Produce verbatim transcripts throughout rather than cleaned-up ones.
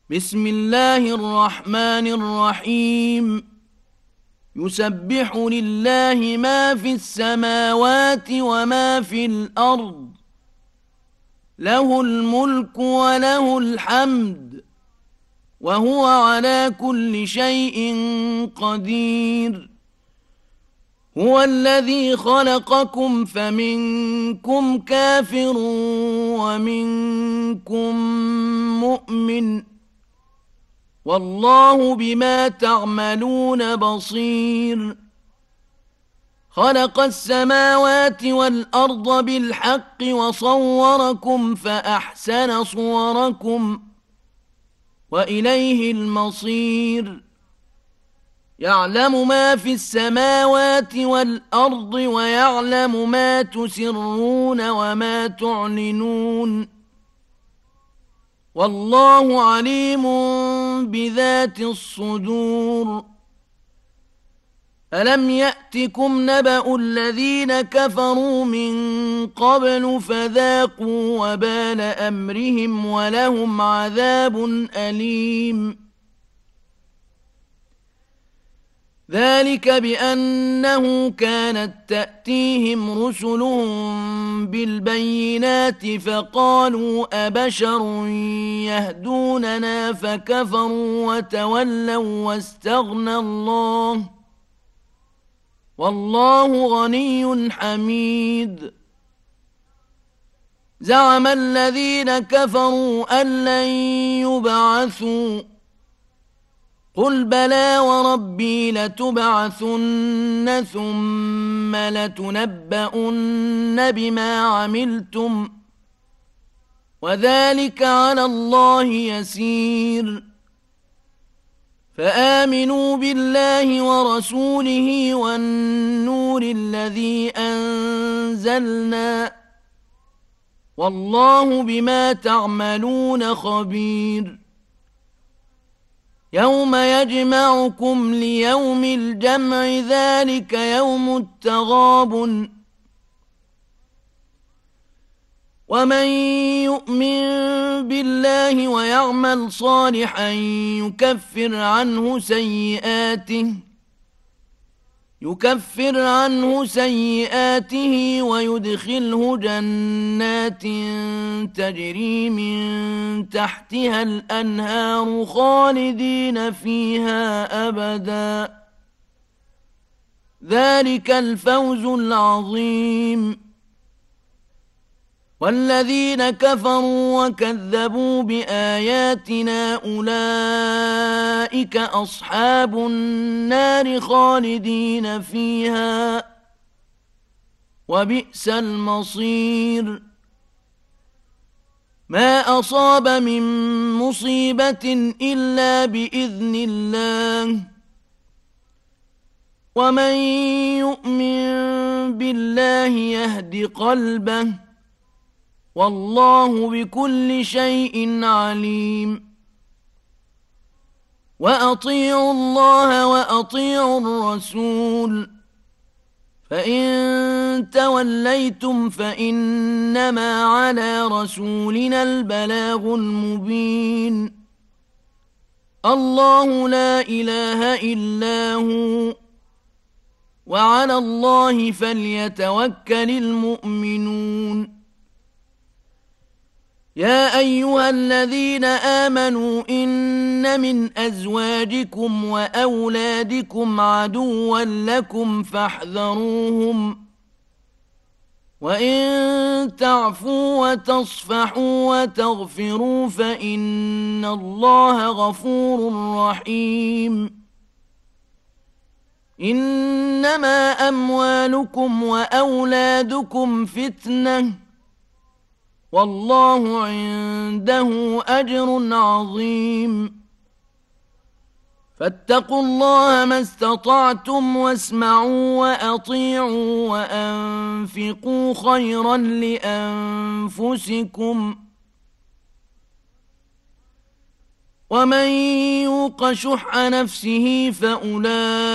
بسم الله الرحمن الرحيم. يسبح لله ما في السماوات وما في الأرض، له الملك وله الحمد، وهو على كل شيء قدير. هو الذي خلقكم فمنكم كافر ومنكم مؤمن، والله بما تعملون بصير. خلق السماوات والأرض بالحق وصوركم فأحسن صوركم، وإليه المصير. يعلم ما في السماوات والأرض ويعلم ما تسرون وما تعلنون، والله عليم بذات الصدور. ألم يأتكم نبأ الذين كفروا من قبل فذاقوا وبال أمرهم ولهم عذاب أليم. ذلك بأنه كانت تأتيهم رسلهم بالبينات فقالوا أبشر يهدوننا فكفروا وتولوا واستغنى الله، والله غني حميد. زعم الذين كفروا أن لن يبعثوا، قل بلى وربي لتبعثن ثم لتنبؤن بما عملتم، وذلك على الله يسير. فآمنوا بالله ورسوله والنور الذي أنزلنا، والله بما تعملون خبير. يوم يجمعكم ليوم الجمع ذلك يوم التغابن، ومن يؤمن بالله ويعمل صالحا يكفر عنه سيئاته يكفر عنه سيئاته ويدخله جنات تجري من تحتها الأنهار خالدين فيها أبدا، ذلك الفوز العظيم. والذين كفروا وكذبوا بآياتنا أولئك أصحاب النار خالدين فيها، وبئس المصير. ما أصاب من مصيبة إلا بإذن الله، ومن يؤمن بالله يهد قلبه، والله بكل شيء عليم. وأطيعوا الله وأطيعوا الرسول، فإن توليتم فإنما على رسولنا البلاغ المبين. الله لا إله إلا هو، وعلى الله فليتوكل المؤمنون. يا أيها الذين آمنوا إن من أزواجكم وأولادكم عدوا لكم فاحذروهم، وإن تعفوا وتصفحوا وتغفروا فإن الله غفور رحيم. إنما أموالكم وأولادكم فتنة، والله عنده أجر عظيم. فاتقوا الله ما استطعتم واسمعوا وأطيعوا وأنفقوا خيرا لأنفسكم، ومن يوق شح نفسه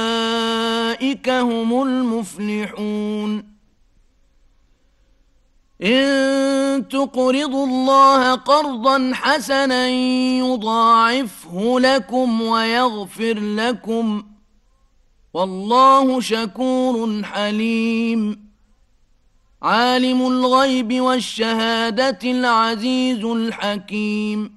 فأولئك هم المفلحون. إن تقرضوا الله قرضا حسنا يضاعفه لكم ويغفر لكم والله شكور حليم. عالم الغيب والشهادة العزيز الحكيم.